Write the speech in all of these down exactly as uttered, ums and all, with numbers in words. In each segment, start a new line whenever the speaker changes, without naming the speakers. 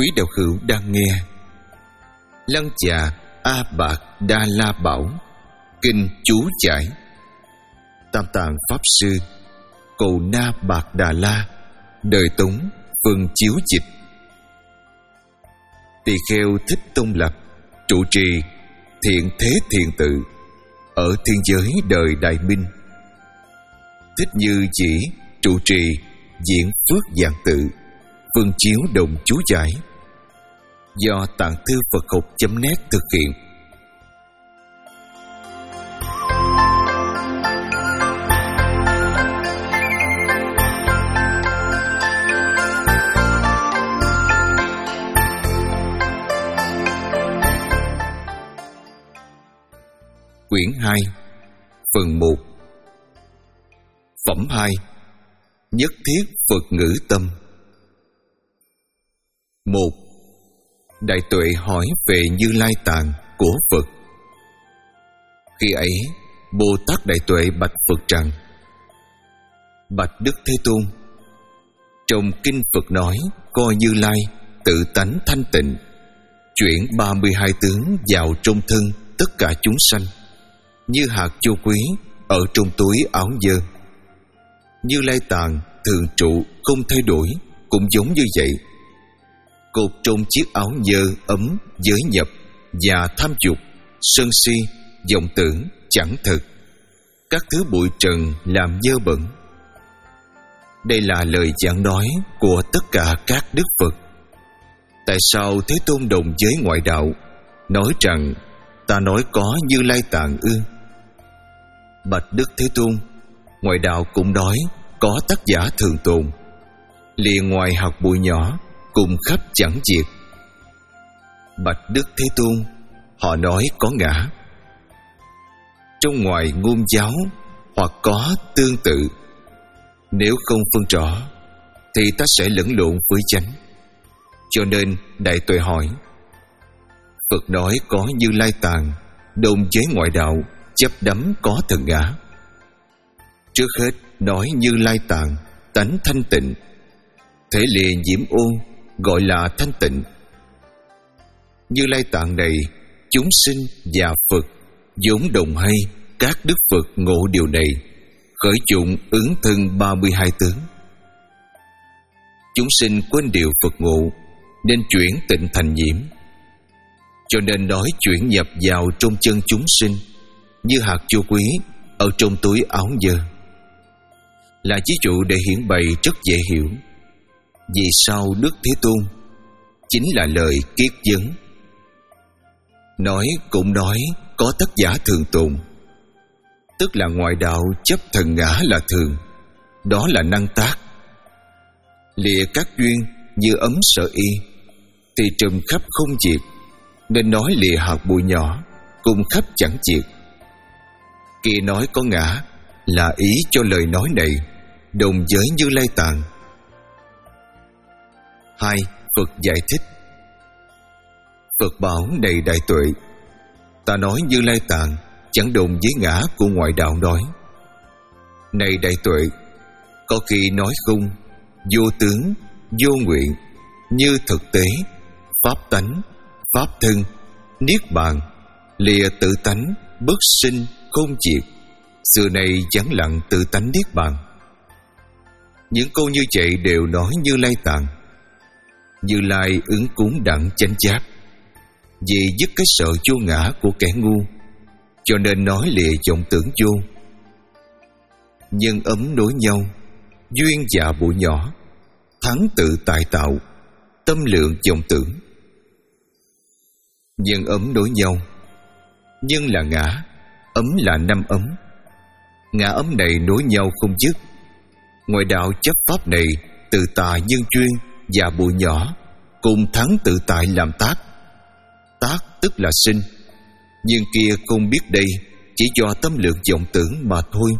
Quý đạo hữu đang nghe Lăng Già A Bạc Đa La Bảo Kinh chú giải Tam Tạng Pháp Sư Cầu Na Bạc Đà La Đời Tống Phân chiếu dịch. Tỳ kheo Thích Tông Lập trụ trì Thiện Thế Thiền Tự ở thiên giới đời Đại Minh. Thích Như Chỉ trụ trì Diễn Phước Giảng Tự Phân chiếu đồng chú giải do Tạng Thư Phật Học chấm net thực hiện. Quyển hai Phần một Phẩm hai Nhất thiết Phật ngữ tâm. Một. Đại Tuệ hỏi về Như Lai Tạng của Phật. Khi ấy Bồ Tát Đại Tuệ bạch Phật rằng: Bạch Đức Thế Tôn, trong kinh Phật nói coi Như Lai tự tánh thanh tịnh, chuyển ba mươi hai tướng vào trong thân tất cả chúng sanh, như hạt châu quý ở trong túi áo dơ. Như Lai Tạng thường trụ không thay đổi, cũng giống như vậy. Cột trong chiếc áo dơ ấm giới nhập và tham dục, sân si, vọng tưởng chẳng thực, các thứ bụi trần làm dơ bẩn. Đây là lời giảng nói của tất cả các đức Phật. Tại sao Thế Tôn đồng với ngoại đạo nói rằng ta nói có Như Lai Tạng ư? Bạch Đức Thế Tôn, ngoại đạo cũng nói có tác giả thường tồn, liền ngoài hạt bụi nhỏ, cùng khắp chẳng diệt. Bạch Đức Thế Tôn, họ nói có ngã. Trong ngoài ngôn giáo hoặc có tương tự, nếu không phân rõ thì ta sẽ lẫn lộn với chánh. Cho nên Đại Tuệ hỏi: Phật nói có Như Lai Tạng, đồng với ngoại đạo chấp đắm có thần ngã. Trước hết nói Như Lai Tạng tánh thanh tịnh, thể liền nhiễm ô gọi là thanh tịnh. Như Lai Tạng này chúng sinh và Phật vốn đồng hay các đức Phật ngộ điều này, khởi dụng ứng thân ba mươi hai tướng. Chúng sinh quên điều Phật ngộ nên chuyển tịnh thành nhiễm, cho nên nói chuyển nhập vào trong chân chúng sinh như hạt châu quý ở trong túi áo dơ, là ví dụ để hiển bày rất dễ hiểu. Vì sao Đức Thế Tôn chính là lời kiết vấn. Nói cũng nói có tác giả thường tồn, tức là ngoại đạo chấp thần ngã là thường, đó là năng tác. Lìa các duyên như ấm sợ y thì trùm khắp không diệt, nên nói lìa hạt bụi nhỏ cùng khắp chẳng diệt. Kia nói có ngã là ý cho lời nói này đồng với Như Lai Tạng. Hai. Phật giải thích. Phật bảo: Này Đại Tuệ, ta nói Như Lai Tạng chẳng đồng với ngã của ngoại đạo nói. Này Đại Tuệ, có khi nói không, vô tướng, vô nguyện, như thực tế, pháp tánh, pháp thân, niết bàn, lìa tự tánh, bất sinh, không diệt, xưa nay vắng lặng tự tánh niết bàn. Những câu như vậy đều nói Như Lai Tạng. Như Lai ứng cúng đặng chánh giác, vì dứt cái sợ vô ngã của kẻ ngu, cho nên nói lìa vọng tưởng vô. Nhân ấm nối nhau, duyên và bụi nhỏ, thắng tự tại tạo, tâm lượng vọng tưởng. Nhân ấm nối nhau, nhân là ngã, ấm là năm ấm. Ngã ấm này nối nhau không dứt. Ngoại đạo chấp pháp này tự tại nhân duyên và bụi nhỏ cùng thắng tự tại làm tác. Tác tức là sinh, nhưng kia không biết đây chỉ do tâm lượng vọng tưởng mà thôi.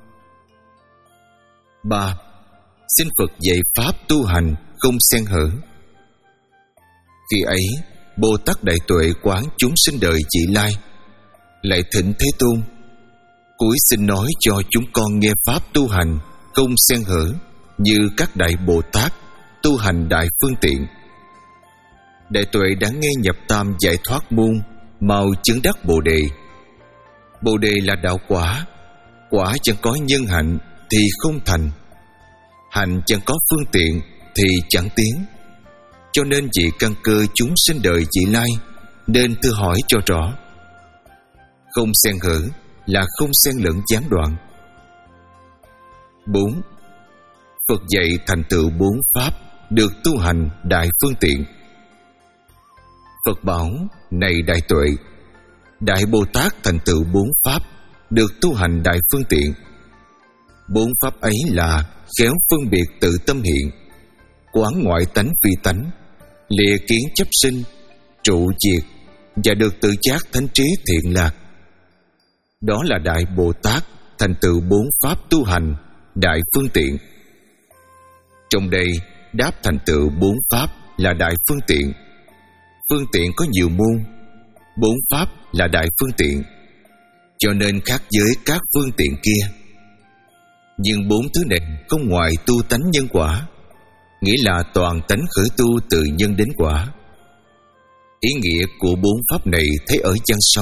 Ba. Xin Phật dạy pháp tu hành không xen hở. Khi ấy Bồ Tát Đại Tuệ quán chúng sinh đời vị lai, lại thỉnh Thế Tôn: Cuối xin nói cho chúng con nghe pháp tu hành không xen hở như các đại Bồ Tát tu hành đại phương tiện. Đại tuệ đã nghe nhập tam giải thoát môn, mau chứng đắc Bồ Đề. Bồ Đề là đạo quả, quả chẳng có nhân hạnh thì không thành, hạnh chẳng có phương tiện thì chẳng tiến. Cho nên vị căn cơ chúng sinh đời vị lai nên thưa hỏi cho rõ. Không xen hở là không xen lẫn gián đoạn. Bốn. Phật dạy thành tựu bốn pháp được tu hành đại phương tiện. Phật bảo: này đại tuệ, Đại Bồ Tát thành tựu bốn pháp được tu hành đại phương tiện. Bốn pháp ấy là khéo phân biệt tự tâm hiện, quán ngoại tánh phi tánh, lìa kiến chấp sinh, trụ diệt và được tự giác thánh trí thiện lạc. Đó là Đại Bồ Tát thành tựu bốn pháp tu hành đại phương tiện. Trong đây đáp thành tựu bốn pháp là đại phương tiện. Phương tiện có nhiều môn, bốn pháp là đại phương tiện, cho nên khác với các phương tiện kia. Nhưng bốn thứ này không ngoài tu tánh nhân quả, nghĩa là toàn tánh khởi tu từ nhân đến quả. Ý nghĩa của bốn pháp này thấy ở văn sau.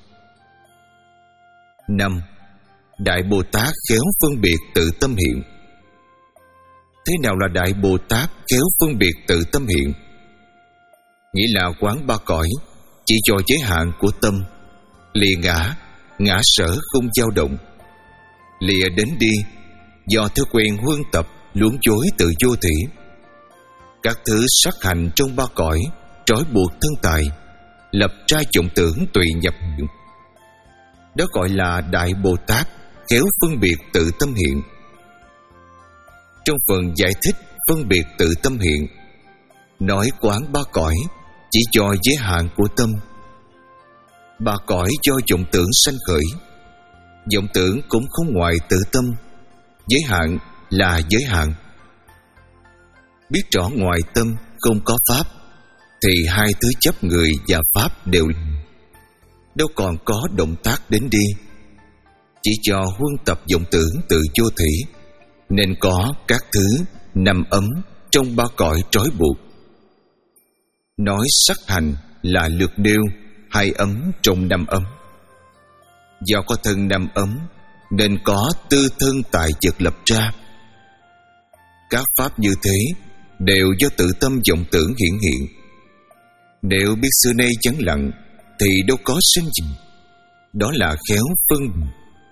Năm. Đại Bồ Tát khéo phân biệt tự tâm hiện. Thế nào là Đại Bồ Tát khéo phân biệt tự tâm hiện? Nghĩa là quán ba cõi chỉ cho giới hạn của tâm, lìa ngã, ngã sở không dao động, lìa đến đi do thói quen huân tập luống chối tự vô thỉ. Các thứ sắc hành trong ba cõi trói buộc thân tài, lập ra vọng tưởng tùy nhập hiện. Đó gọi là Đại Bồ Tát khéo phân biệt tự tâm hiện. Trong phần giải thích phân biệt tự tâm hiện, nói quán ba cõi chỉ cho giới hạn của tâm. Ba cõi do vọng tưởng sanh khởi, vọng tưởng cũng không ngoài tự tâm, giới hạn là giới hạn. Biết rõ ngoài tâm không có pháp thì hai thứ chấp người và pháp đều đâu còn có động tác đến đi. Chỉ cho huân tập vọng tưởng tự vô thủy, nên có các thứ nằm ấm trong ba cõi trói buộc. Nói sắc hành là lược nêu hai ấm trong năm ấm. Do có thân năm ấm nên có tư thân tại vật lập ra. Các pháp như thế đều do tự tâm vọng tưởng hiện hiện. Nếu biết xưa nay vắng lặng thì đâu có sinh gì. Đó là khéo phân.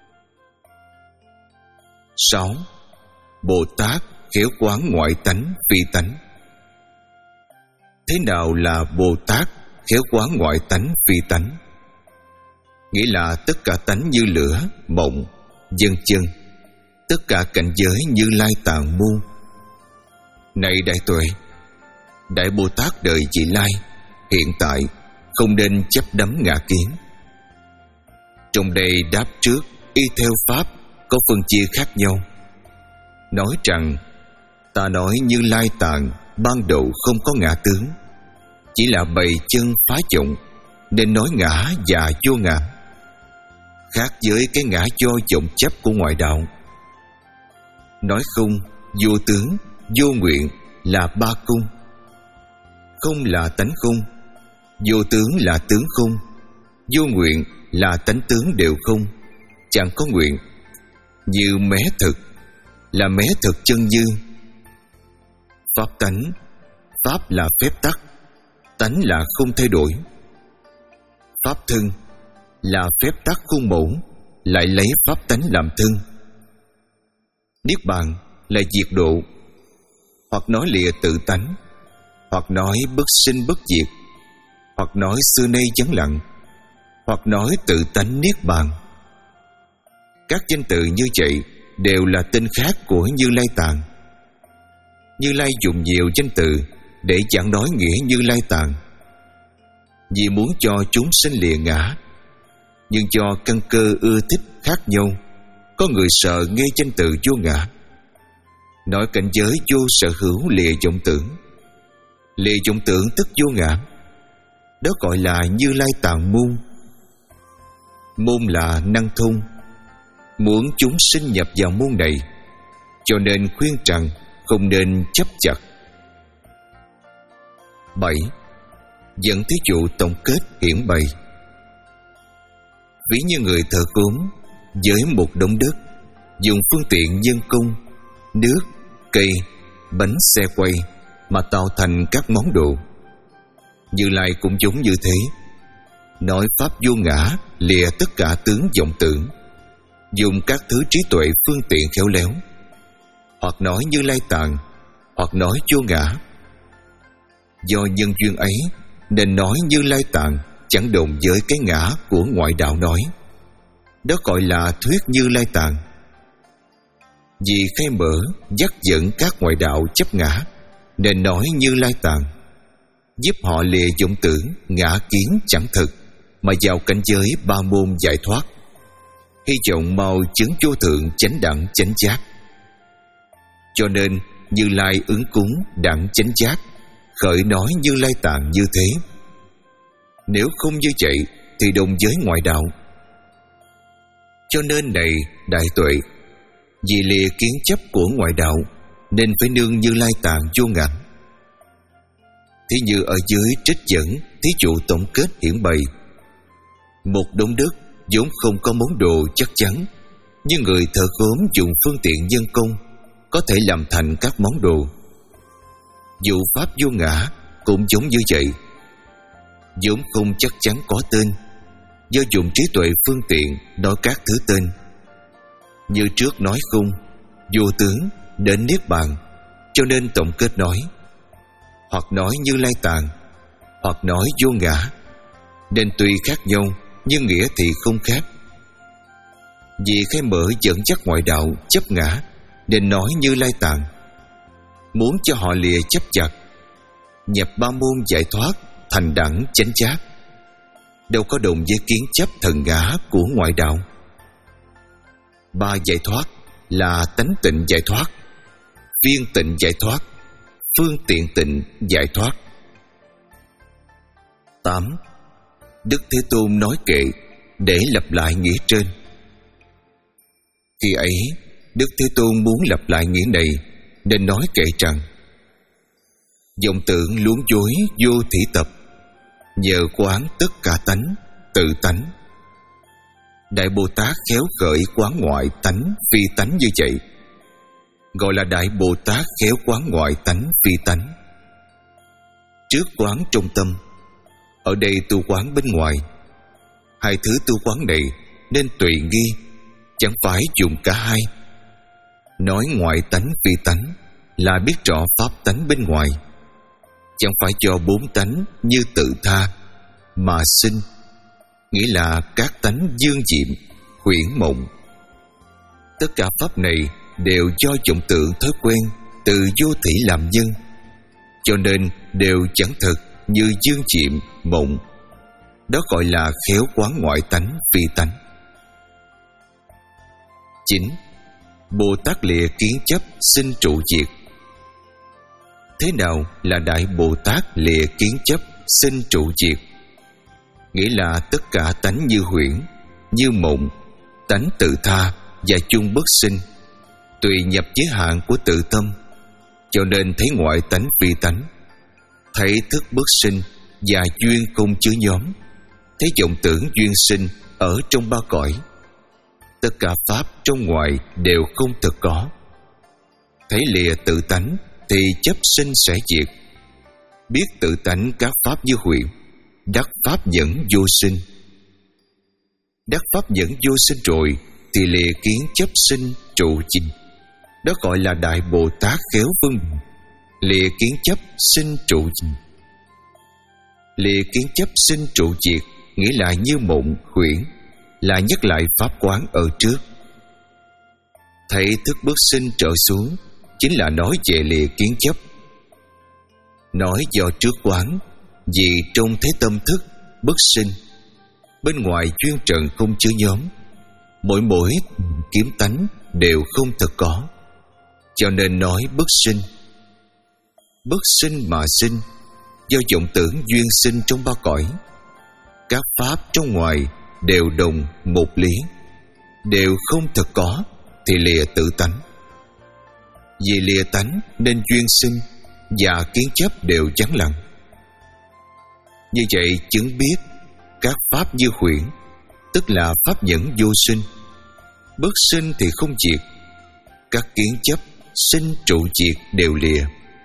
Sáu. Bồ Tát khéo quán ngoại tánh phi tánh. Thế nào là Bồ Tát khéo quán ngoại tánh phi tánh? Nghĩa là tất cả tánh như lửa, mộng, vân vân, tất cả cảnh giới Như Lai tạng môn. Này đại tuệ, Đại Bồ Tát đời vị lai hiện tại không nên chấp đắm ngã kiến. Trong đây đáp trước y theo pháp có phân chia khác nhau. Nói rằng ta nói Như Lai tạng ban đầu không có ngã tướng, chỉ là bày chân phá vọng nên nói ngã và vô ngã, khác với cái ngã do vọng chấp của ngoại đạo. Nói không, vô tướng, vô nguyện là ba cung. Không là tánh không, vô tướng là tướng không, vô nguyện là tánh tướng đều không, chẳng có nguyện. Như mé thực là mé thực chân như. Pháp tánh, pháp là phép tắc, tánh là không thay đổi. Pháp thân là phép tắc khuôn mẫu, lại lấy pháp tánh làm thân. Niết bàn là diệt độ, hoặc nói lìa tự tánh, hoặc nói bất sinh bất diệt, hoặc nói xưa nay vắng lặng, hoặc nói tự tánh niết bàn. Các danh từ như vậy đều là tên khác của Như Lai tạng. Như Lai dùng nhiều danh từ để chẳng nói nghĩa Như Lai tạng, vì muốn cho chúng sinh lìa ngã. Nhưng cho căn cơ ưa thích khác nhau, có người sợ nghe danh từ vô ngã, nói cảnh giới vô sở hữu lìa vọng tưởng. Lìa vọng tưởng tức vô ngã, đó gọi là Như Lai tạng môn. Môn là năng thông, muốn chúng sinh nhập vào môn này, cho nên khuyên rằng không nên chấp chặt. Bảy. Dẫn thí dụ tổng kết hiển bày. Ví như người thợ gốm với một đống đất, dùng phương tiện nhân công, nước, cây, bánh xe quay mà tạo thành các món đồ. Như Lai cũng giống như thế, nói pháp vô ngã, lìa tất cả tướng vọng tưởng, dùng các thứ trí tuệ phương tiện khéo léo, hoặc nói Như Lai Tạng, hoặc nói vô ngã. Do nhân duyên ấy nên nói Như Lai Tạng chẳng đồng với cái ngã của ngoại đạo nói. Đó gọi là thuyết Như Lai Tạng. Vì khai mở dắt dẫn các ngoại đạo chấp ngã nên nói Như Lai Tạng, giúp họ lìa vọng tưởng ngã kiến chẳng thực mà vào cảnh giới ba môn giải thoát, hy vọng mau chứng vô thượng chánh đẳng chánh giác. Cho nên Như Lai ứng cúng đẳng chánh giác, khởi nói Như Lai Tạng như thế. Nếu không như vậy thì đồng với ngoại đạo. Cho nên này đại tuệ, vì lìa kiến chấp của ngoại đạo nên phải nương Như Lai Tạng vô ngã. Thí như ở dưới trích dẫn thí dụ tổng kết hiển bày. Một đống đất vốn không có món đồ chắc chắn, nhưng người thợ gốm dùng phương tiện nhân công có thể làm thành các món đồ. Dụ pháp vô ngã cũng giống như vậy, vốn không chắc chắn có tên, do dùng trí tuệ phương tiện nói các thứ tên. Như trước nói không, vô tướng đến niết bàn, cho nên tổng kết nói, hoặc nói Như Lai Tạng, hoặc nói vô ngã, nên tuy khác nhau nhưng nghĩa thì không khác. Vì khai mở dẫn dắt ngoại đạo chấp ngã nên nói Như Lai Tạng, muốn cho họ lìa chấp chặt, nhập ba môn giải thoát thành đẳng chánh giác, đâu có đồng với kiến chấp thần ngã của ngoại đạo. Ba giải thoát là tánh tịnh giải thoát, viên tịnh giải thoát, phương tiện tịnh giải thoát. Tám. Đức Thế Tôn nói kệ để lặp lại nghĩa trên. Khi ấy Đức Thế Tôn muốn lặp lại nghĩa này nên nói kệ rằng: vọng tưởng luống dối vô thị tập, nhờ quán tất cả tánh, tự tánh. Đại Bồ Tát khéo khởi quán ngoại tánh phi tánh như vậy, gọi là Đại Bồ Tát khéo quán ngoại tánh phi tánh. Trước quán trong tâm, ở đây tu quán bên ngoài. Hai thứ tu quán này nên tùy nghi, chẳng phải dùng cả hai. Nói ngoại tánh phi tánh là biết rõ pháp tánh bên ngoài, chẳng phải do bốn tánh như tự tha mà sinh, nghĩa là các tánh dương diệm, huyễn mộng. Tất cả pháp này đều do vọng tưởng thói quen từ vô thỉ làm nhân, cho nên đều chẳng thực như dương diệm, mộng. Đó gọi là khéo quán ngoại tánh phi tánh. Chín. Bồ Tát lìa kiến chấp sinh trụ diệt. Thế nào là Đại Bồ Tát lìa kiến chấp sinh trụ diệt? Nghĩa là tất cả tánh như huyễn, như mộng, tánh tự tha và chung bất sinh, tùy nhập giới hạn của tự tâm, cho nên thấy ngoại tánh phi tánh, thấy thức bất sinh và duyên không chứa nhóm, thấy vọng tưởng duyên sinh ở trong ba cõi. Tất cả pháp trong ngoài đều không thực có. Thấy lìa tự tánh thì chấp sinh sẽ diệt. Biết tự tánh các pháp như huyễn, đắc pháp nhẫn vô sinh. Đắc pháp nhẫn vô sinh rồi thì lìa kiến chấp sinh trụ diệt. Đó gọi là Đại Bồ Tát khéo vân lìa kiến chấp sinh trụ diệt. Lìa kiến chấp sinh trụ diệt nghĩa là như mộng huyễn, là nhắc lại pháp quán ở trước. Thấy thức bất sinh trở xuống chính là nói về lìa kiến chấp. Nói do trước quán, vì trong thế tâm thức bất sinh, bên ngoài chuyên trần không chứa nhóm, mỗi mỗi kiếm tánh đều không thật có, cho nên nói bất sinh. Bất sinh mà sinh, do vọng tưởng duyên sinh trong ba cõi. Các pháp trong ngoài đều đồng một lý, đều không thật có thì lìa tự tánh. Vì lìa tánh nên duyên sinh và kiến chấp đều vắng lặng. Như vậy chứng biết các pháp như huyễn, tức là pháp nhẫn vô sinh. Bất sinh thì không diệt, các kiến chấp sinh trụ diệt đều lìa.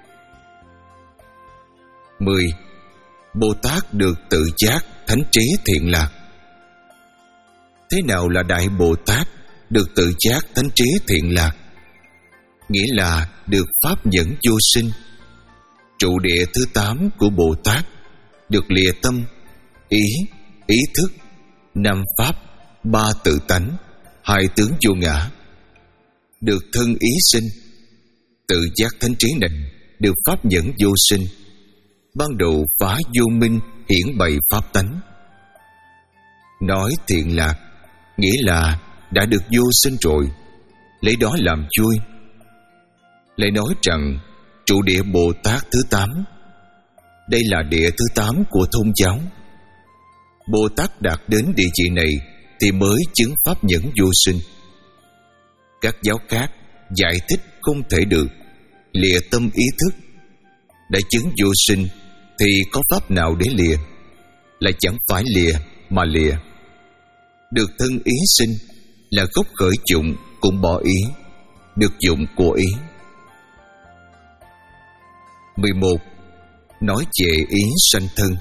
Mười. Bồ Tát được tự giác thánh trí thiện lạc. Thế nào là Đại Bồ Tát được tự giác thánh trí thiện lạc? Nghĩa là được pháp nhẫn vô sinh. Trụ địa thứ tám của Bồ Tát được lìa tâm, ý, ý thức, năm pháp, ba tự tánh, hai tướng vô ngã. Được thân ý sinh. Tự giác thánh trí này được pháp nhẫn vô sinh, ban đầu phá vô minh, hiển bày pháp tánh. Nói thiện lạc nghĩa là đã được vô sinh rồi, lấy đó làm vui. Lại nói rằng trụ địa Bồ Tát thứ tám, đây là địa thứ tám của tôn giáo. Bồ Tát đạt đến địa chỉ này thì mới chứng pháp nhẫn vô sinh. Các giáo khác giải thích không thể được, lìa tâm ý thức. Đã chứng vô sinh thì có pháp nào để lìa? Lại chẳng phải lìa mà lìa. Được thân ý sinh là gốc khởi dụng cũng bỏ ý, được dụng của ý. Mười một. Nói về ý sanh thân.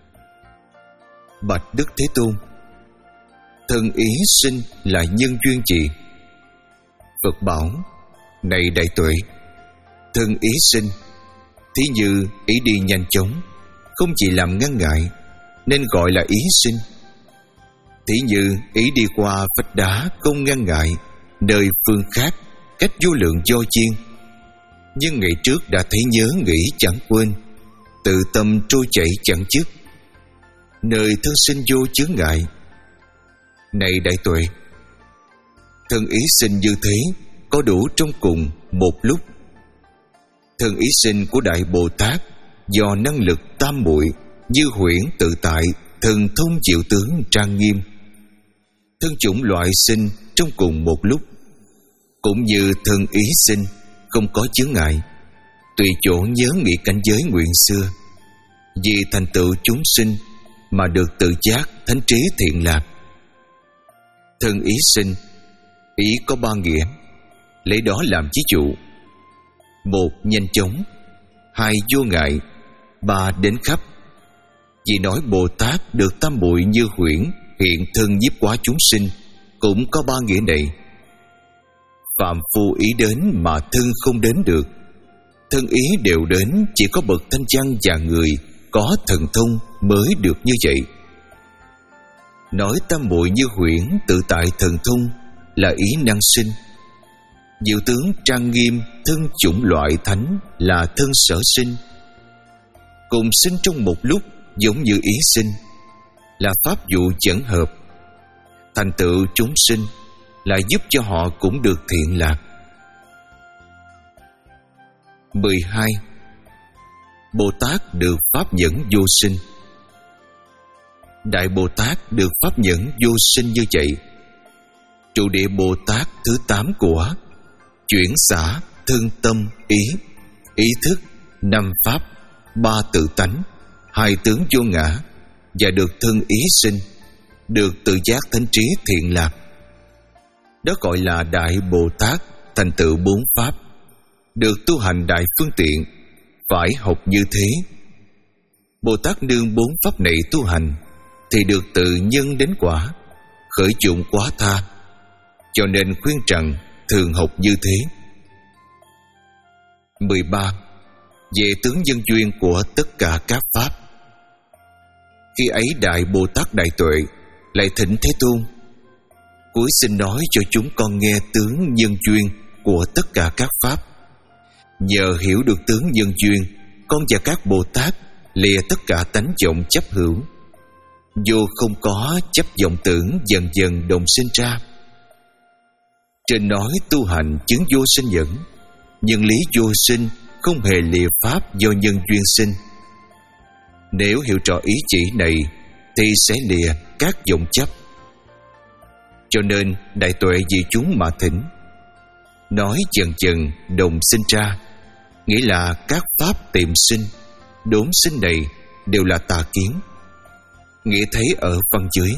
Bạch Đức Thế Tôn, thân ý sinh là nhân duyên gì? Phật bảo: này đại tuệ, thân ý sinh thí như ý đi nhanh chóng, không chỉ làm ngăn ngại, nên gọi là ý sinh. Thí như ý đi qua vách đá không ngăn ngại, nơi phương khác, cách vô lượng do chiên, nhưng ngày trước đã thấy nhớ nghĩ chẳng quên, tự tâm trôi chảy chẳng dứt, nơi thân sinh vô chướng ngại. Này đại tuệ, thân ý sinh như thế có đủ trong cùng một lúc. Thân ý sinh của Đại Bồ Tát do năng lực tam muội như huyễn tự tại, thần thông diệu tướng trang nghiêm. Thân chủng loại sinh trong cùng một lúc, cũng như thân ý sinh không có chướng ngại, tùy chỗ nhớ nghĩ cảnh giới nguyện xưa, vì thành tựu chúng sinh mà được tự giác thánh trí thiện lạc. Thân ý sinh, ý có ba nghĩa, lấy đó làm ví dụ: một, nhanh chóng; hai, vô ngại; ba, đến khắp. Vì nói Bồ Tát được tam muội như huyễn hiện thân nhiếp hóa chúng sinh, cũng có ba nghĩa này. Phạm phu ý đến mà thân không đến được, thân ý đều đến, chỉ có bậc thanh văn và người có thần thông mới được như vậy. Nói tam muội như huyễn tự tại thần thông là ý năng sinh. Diệu tướng trang nghiêm thân chủng loại thánh là thân sở sinh. Cùng sinh trong một lúc giống như ý sinh, là pháp dụ dẫn hợp. Thành tựu chúng sinh là giúp cho họ cũng được thiện lạc. Mười hai. Bồ Tát được pháp nhẫn vô sinh. Đại Bồ Tát được pháp nhẫn vô sinh như vậy. Trụ địa Bồ Tát thứ tám của chuyển xả thân tâm ý, ý thức, năm pháp, ba tự tánh, hai tướng vô ngã, và được thân ý sinh, được tự giác thánh trí thiện lạc. Đó gọi là Đại Bồ Tát thành tựu bốn pháp, được tu hành đại phương tiện, phải học như thế. Bồ Tát nương bốn pháp này tu hành thì được tự nhân đến quả, khởi dụng quá tha, cho nên khuyên rằng thường học như thế. Mười ba. Về tướng nhân duyên của tất cả các pháp. Khi ấy Đại Bồ Tát đại tuệ lại thỉnh Thế Tôn: cuối xin nói cho chúng con nghe tướng nhân duyên của tất cả các pháp. Nhờ hiểu được tướng nhân duyên, con và các Bồ Tát lìa tất cả tánh vọng chấp hữu, vô không có chấp vọng tưởng dần dần đồng sinh ra. Trên nói tu hành chứng vô sinh nhẫn, nhưng lý vô sinh không hề lìa pháp do nhân duyên sinh. Nếu hiểu rõ ý chỉ này thì sẽ lìa các vọng chấp. Cho nên đại tuệ vì chúng mà thỉnh. Nói dần dần đồng sinh ra, nghĩa là các pháp tìm sinh, đốn sinh này đều là tà kiến. nghĩa thấy ở văn dưới.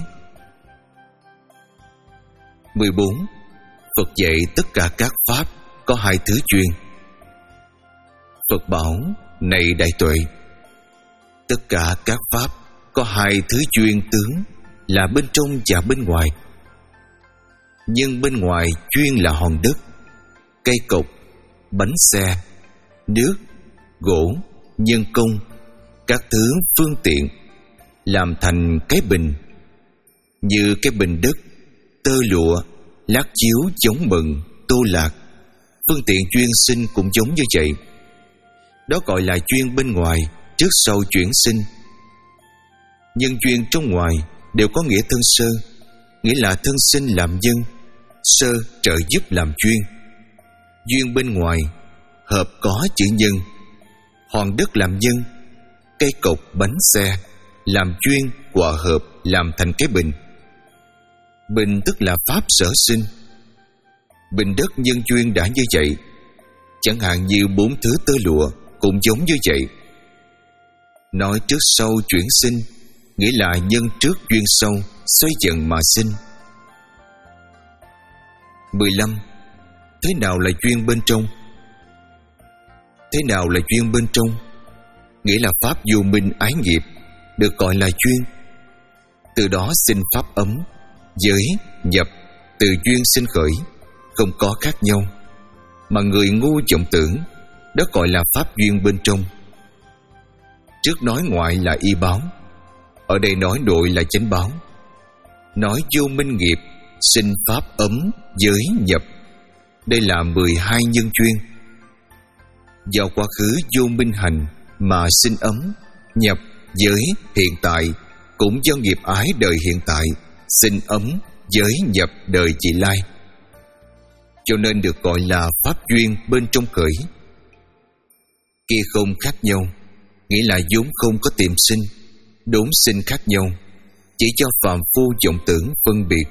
Mười bốn. Phật dạy tất cả các pháp có hai thứ chuyên. Phật bảo: này đại tuệ, tất cả các pháp có hai thứ chuyên tướng là bên trong và bên ngoài. Nhưng bên ngoài chuyên là hòn đất, cây cột, bánh xe, nước, gỗ, nhân công, các thứ phương tiện làm thành cái bình, như cái bình đất, tơ lụa, lát chiếu, giống mừng, tô lạc. Phương tiện chuyên sinh cũng giống như vậy. Đó gọi là chuyên bên ngoài, trước sau chuyển sinh. Nhưng chuyên trong ngoài đều có nghĩa thân sơ, nghĩa là thân sinh làm nhân, sơ trợ giúp làm chuyên. Duyên bên ngoài hợp có chữ nhân, hòn đất làm nhân, cây cột, bánh xe làm chuyên hòa hợp làm thành cái bình. Bình tức là pháp sở sinh. Bình đất nhân chuyên đã như vậy. Chẳng hạn như bốn thứ tơ lụa cũng giống như vậy. Nói trước sau chuyển sinh, nghĩa là nhân trước duyên sau, xoay dần mà sinh. Mười lăm. Thế nào là duyên bên trong? Thế nào là duyên bên trong? Nghĩa là pháp vô minh ái nghiệp, được gọi là duyên. Từ đó sinh pháp ấm, giới, nhập, từ duyên sinh khởi, không có khác nhau. Mà người ngu vọng tưởng, đó gọi là pháp duyên bên trong. Trước nói ngoại là y báo, ở đây nói nội là chánh báo. Nói vô minh nghiệp, sinh pháp ấm, giới, nhập. Đây là mười hai nhân duyên. Do quá khứ vô minh hành mà sinh ấm, nhập, giới, hiện tại cũng do nghiệp ái đời hiện tại sinh ấm, giới, nhập đời vị lai. Cho nên được gọi là pháp duyên bên trong khởi. Kia không khác nhau, nghĩa là vốn không có tiềm sinh, đốn sinh khác nhau, chỉ cho phàm phu vọng tưởng phân biệt.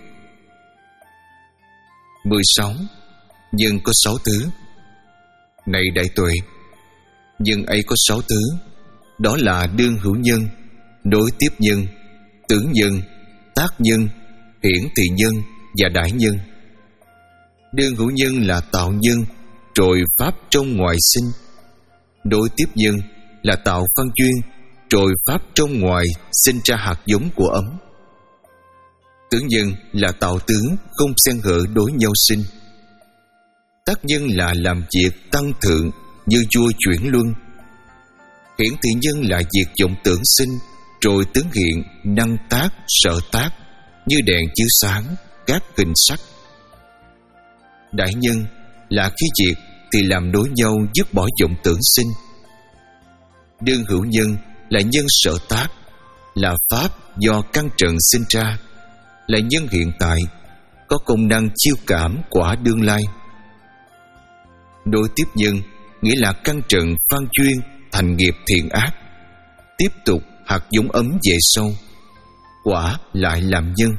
Mười sáu. Nhân có sáu thứ. Này đại tuệ, nhân ấy có sáu thứ. Đó là đương hữu nhân, nối tiếp nhân, tưởng nhân, tác nhân, hiển thị nhân và đại nhân. Đương hữu nhân là tạo nhân, rồi pháp trong ngoài sinh. Nối tiếp nhân là tạo phân duyên, rồi pháp trong ngoài sinh ra hạt giống của ấm. Tưởng nhân là tạo tướng không xen hở đối nhau sinh. Tác nhân là làm việc tăng thượng như vua chuyển luân. Hiển thị nhân là việc vọng tưởng sinh, rồi tướng hiện năng tác sở tác như đèn chiếu sáng các hình sắc. Đại nhân là khi việc thì làm nối nhau dứt bỏ vọng tưởng sinh. Đương hữu nhân là nhân sở tác, là pháp do căn trần sinh ra, là nhân hiện tại, có công năng chiêu cảm quả đương lai. Đối tiếp nhân nghĩa là căn trần phan duyên thành nghiệp thiện ác, tiếp tục hạt giống ấm về sâu, quả lại làm nhân.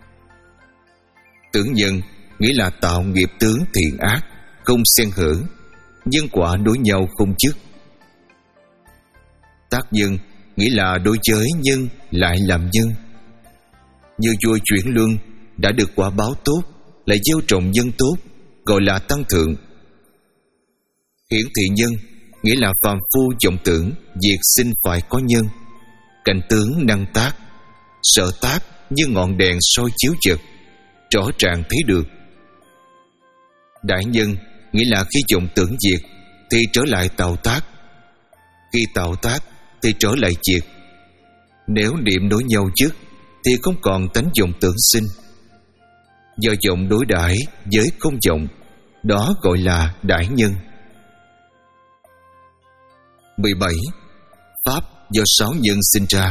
Tưởng nhân nghĩa là tạo nghiệp tướng thiện ác, không xen hở, nhân quả đối nhau không dứt. Tác nhân nghĩa là đối với nhân lại làm nhân. Như vua chuyển luân đã được quả báo tốt, lại gieo trồng nhân tốt, gọi là tăng thượng. Hiển thị nhân nghĩa là phàm phu vọng tưởng việc sinh phải có nhân, cảnh tướng năng tác, sở tác như ngọn đèn soi chiếu vật, rõ ràng thấy được. Đại nhân nghĩa là khi vọng tưởng việc thì trở lại tạo tác, khi tạo tác thì trở lại việc. Nếu niệm đối nhau trước thì không còn tánh vọng tưởng sinh. Do vọng đối đãi với không vọng, đó gọi là đại nhân. Mười bảy. Pháp do sáu nhân sinh ra.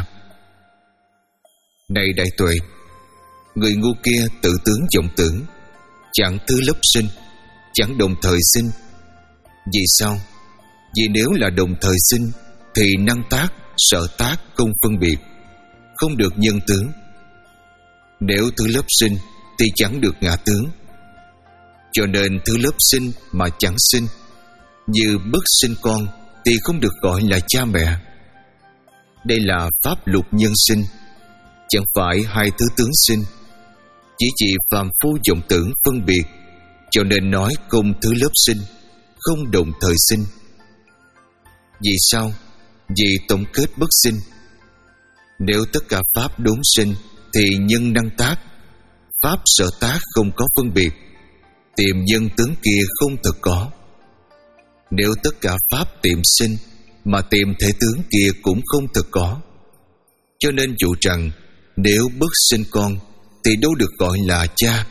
Này đại tuệ, người ngu kia tự tướng vọng tưởng, chẳng thứ lớp sinh, chẳng đồng thời sinh. Vì sao? Vì nếu là đồng thời sinh thì năng tác, sở tác không phân biệt, không được nhân tướng. Nếu thứ lớp sinh thì chẳng được ngã tướng. Cho nên thứ lớp sinh mà chẳng sinh, như bất sinh con thì không được gọi là cha mẹ. Đây là pháp lục nhân sinh, chẳng phải hai thứ tướng sinh, chỉ chỉ phàm phu vọng tưởng phân biệt, cho nên nói không thứ lớp sinh, không đồng thời sinh. Vì sao? Vì tổng kết bất sinh. Nếu tất cả pháp đốn sinh thì nhân năng tác, pháp sở tác không có phân biệt, tìm nhân tướng kia không thực có. Nếu tất cả pháp tìm sinh mà tìm thể tướng kia cũng không thực có, cho nên dụ rằng nếu bất sinh con thì đâu được gọi là cha.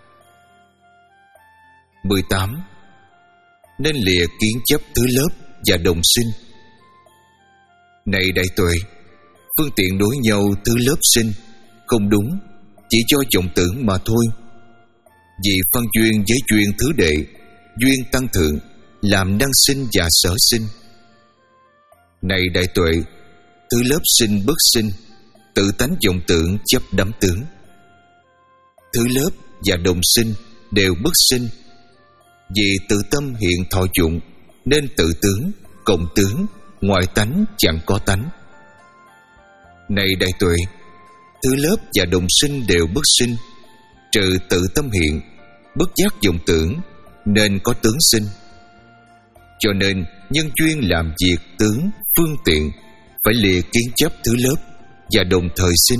Mười tám. Nên lìa kiến chấp thứ lớp và đồng sinh. Này đại tuệ, phương tiện đối nhau thứ lớp sinh không đúng, chỉ cho vọng tưởng mà thôi. Vì phân duyên với duyên thứ đệ, duyên tăng thượng, làm năng sinh và sở sinh. Này đại tuệ, thứ lớp sinh bất sinh, tự tánh vọng tưởng chấp đắm tướng. Thứ lớp và đồng sinh đều bất sinh, vì tự tâm hiện thọ dụng, nên tự tướng, cộng tướng, ngoại tánh chẳng có tánh. Này đại tuệ, thứ lớp và đồng sinh đều bất sinh, trừ tự tâm hiện, bất giác vọng tưởng, nên có tướng sinh. Cho nên nhân duyên làm việc tướng phương tiện phải lìa kiến chấp thứ lớp và đồng thời sinh.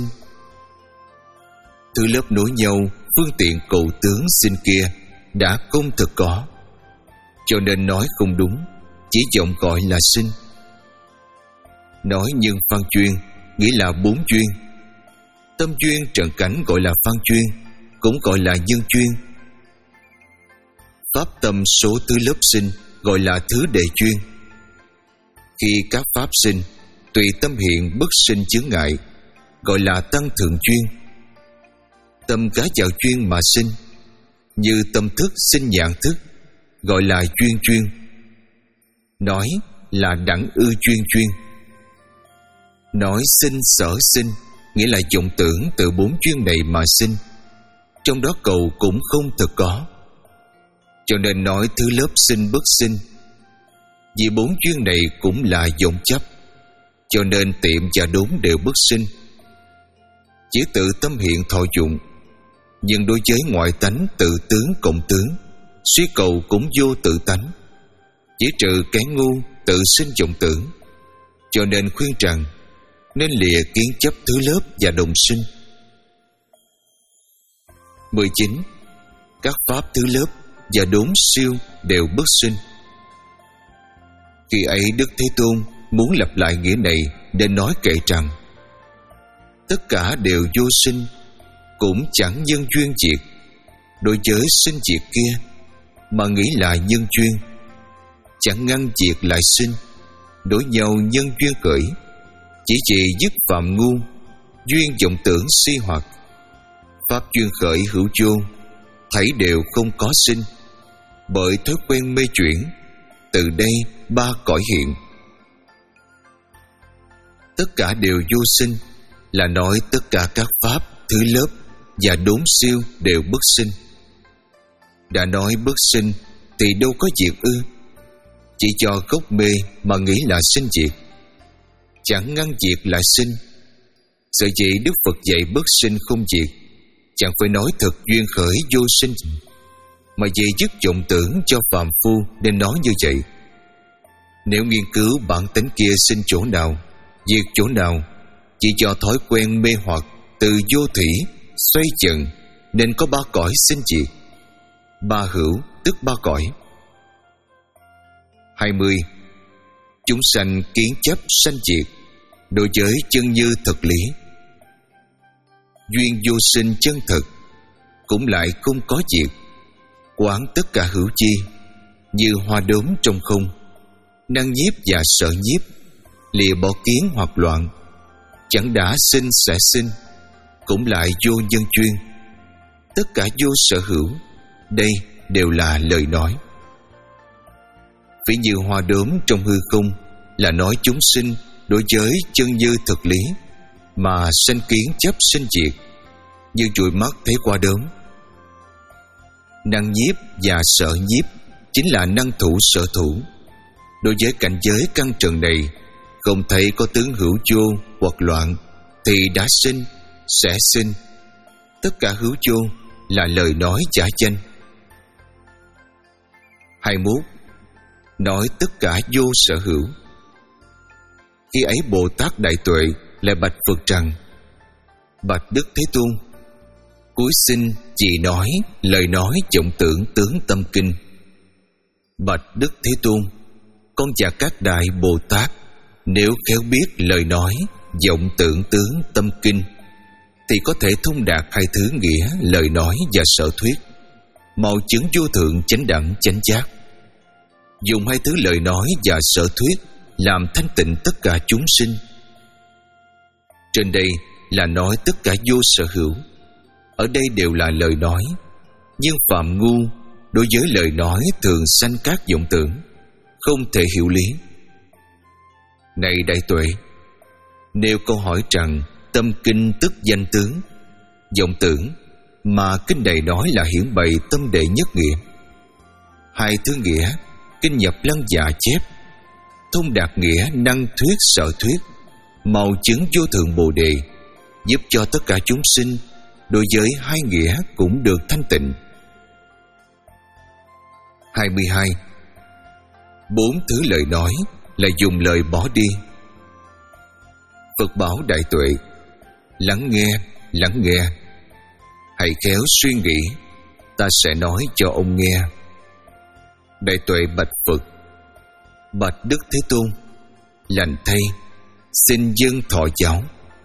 Thứ lớp nối nhau phương tiện cầu tướng sinh kia đã không thực có, cho nên nói không đúng, chỉ vọng gọi là sinh. Nói nhân phan duyên nghĩa là bốn duyên. Tâm duyên trần cảnh gọi là phan duyên, cũng gọi là nhân duyên. Pháp tâm số thứ lớp sinh gọi là thứ đệ duyên. Khi các pháp sinh tùy tâm hiện bất sinh chướng ngại, gọi là tăng thượng duyên. Tâm cá vào duyên mà sinh, như tâm thức sinh nhãn thức, gọi là duyên duyên. Nói là đẳng ư duyên duyên. Nói sinh sở sinh nghĩa là vọng tưởng từ bốn duyên này mà sinh, trong đó cầu cũng không thực có, cho nên nói thứ lớp sinh bất sinh. Vì bốn duyên này cũng là vọng chấp, cho nên tiệm và đốn đều bất sinh. Chỉ tự tâm hiện thọ dụng, nhưng đối với ngoại tánh tự tướng cộng tướng, suy cầu cũng vô tự tánh. Chỉ trừ cái ngu tự sinh vọng tưởng, cho nên khuyên rằng nên lìa kiến chấp thứ lớp và đồng sinh. Mười chín. Các pháp thứ lớp và đốn siêu đều bất sinh. Khi ấy Đức Thế Tôn muốn lặp lại nghĩa này nên nói kệ rằng: tất cả đều vô sinh, cũng chẳng nhân duyên diệt. Đối với sinh diệt kia mà nghĩ là nhân duyên, chẳng ngăn diệt lại sinh. Đối nhau nhân duyên khởi, chỉ chỉ dứt phạm ngu, duyên vọng tưởng si hoặc. Pháp duyên khởi hữu vô, thảy đều không có sinh. Bởi thói quen mê chuyển, từ đây ba cõi hiện. Tất cả đều vô sinh là nói tất cả các pháp thứ lớp và đốn siêu đều bất sinh. Đã nói bất sinh thì đâu có diệt ư? Chỉ cho gốc mê mà nghĩ là sinh diệt, chẳng ngăn diệt lại sinh. Sở dĩ Đức Phật dạy bất sinh không diệt, chẳng phải nói thật duyên khởi vô sinh, mà vì dứt vọng tưởng cho phàm phu nên nói như vậy. Nếu nghiên cứu bản tính kia sinh chỗ nào, diệt chỗ nào, chỉ cho thói quen mê hoặc từ vô thủy xoay chừng, nên có ba cõi sinh diệt. Ba hữu tức ba cõi. Hai mươi. Chúng sanh kiến chấp sanh diệt, đối với chân như thực lý. Duyên vô sinh chân thực, cũng lại không có diệt. Quán tất cả hữu chi, như hoa đốm trong không, năng nhiếp và sợ nhiếp, lìa bỏ kiến hoặc loạn, chẳng đã sinh sẽ sinh, cũng lại vô nhân duyên. Tất cả vô sở hữu, đây đều là lời nói. Ví như hoa đốm trong hư không là nói chúng sinh đối với chân như thực lý, mà sanh kiến chấp sinh diệt, như dụi mắt thấy hoa đốm. Năng nhiếp và sợ nhiếp chính là năng thủ sở thủ. Đối với cảnh giới căn trần này, không thấy có tướng hữu vô hoặc loạn thì đã sinh, sẽ sinh. Tất cả hữu vô là lời nói giả chanh. Hai mươi mốt. Nói tất cả vô sở hữu. Khi ấy Bồ Tát Đại Tuệ lại bạch Phật rằng: Bạch Đức Thế Tôn, cuối sinh chỉ nói lời nói vọng tưởng tướng tâm kinh. Bạch Đức Thế Tôn, con và các đại Bồ Tát nếu khéo biết lời nói vọng tưởng tướng tâm kinh thì có thể thông đạt hai thứ nghĩa lời nói và sở thuyết, mau chứng vô thượng chánh đẳng chánh giác. Dùng hai thứ lời nói và sở thuyết làm thanh tịnh tất cả chúng sinh. Trên đây là nói tất cả vô sở hữu. Ở đây đều là lời nói, nhưng phạm ngu đối với lời nói thường sanh các vọng tưởng, không thể hiểu lý. Này Đại Tuệ, nếu câu hỏi rằng tâm kinh tức danh tướng, vọng tưởng mà kinh này nói là hiển bày tâm đệ nhất nghĩa. Hai thứ nghĩa kinh nhập lăng dạ chép, thông đạt nghĩa năng thuyết sở thuyết, mau chứng vô thượng bồ đề, giúp cho tất cả chúng sinh đối với hai nghĩa cũng được thanh tịnh. Hai mươi hai. Bốn thứ lời nói là dùng lời bỏ đi. Phật bảo Đại Tuệ: Lắng nghe, lắng nghe. Hãy khéo suy nghĩ, ta sẽ nói cho ông nghe. Đại Tuệ bạch Phật: Bạch Đức Thế Tôn, lành thay, xin dâng thọ giáo.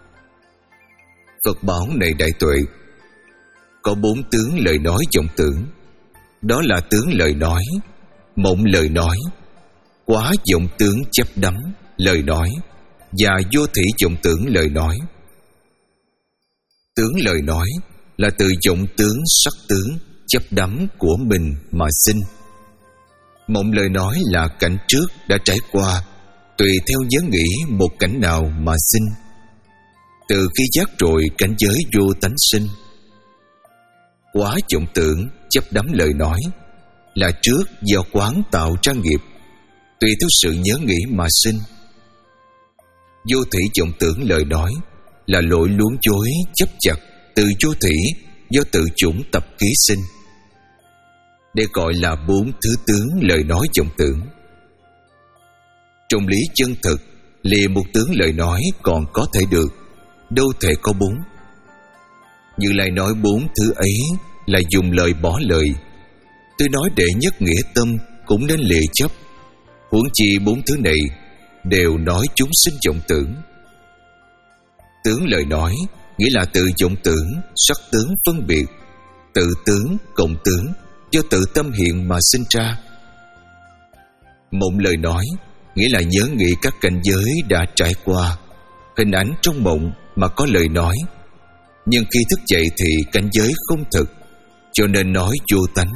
Phật bảo: Này Đại Tuệ, có bốn tướng lời nói vọng tưởng. Đó là tướng lời nói, mộng lời nói, quá vọng tướng chấp đắm lời nói, và vô thỉ vọng tưởng lời nói. Tướng lời nói là từ vọng tướng sắc tướng chấp đắm của mình mà sinh. Mộng lời nói là cảnh trước đã trải qua, tùy theo nhớ nghĩ một cảnh nào mà sinh. Từ khi giác rồi cảnh giới vô tánh sinh. Quá vọng tưởng chấp đắm lời nói là trước do quán tạo ra nghiệp, tùy theo sự nhớ nghĩ mà sinh. Vô thỉ vọng tưởng lời nói là lỗi luống chối chấp chặt từ vô thỉ do tự chủng tập ký sinh. Đây gọi là bốn thứ tướng lời nói vọng tưởng. Trong lý chân thực, lìa một tướng lời nói còn có thể được, đâu thể có bốn. Như Lai nói bốn thứ ấy là dùng lời bỏ lời. Tôi nói đệ nhất nghĩa tâm cũng nên lìa chấp, huống chi bốn thứ này đều nói chúng sinh vọng tưởng. Tướng lời nói nghĩa là tự vọng tưởng, sắc tướng phân biệt, tự tướng, cộng tướng do tự tâm hiện mà sinh ra. Mộng lời nói nghĩa là nhớ nghĩ các cảnh giới đã trải qua, hình ảnh trong mộng mà có lời nói, nhưng khi thức dậy thì cảnh giới không thực, cho nên nói vô tánh.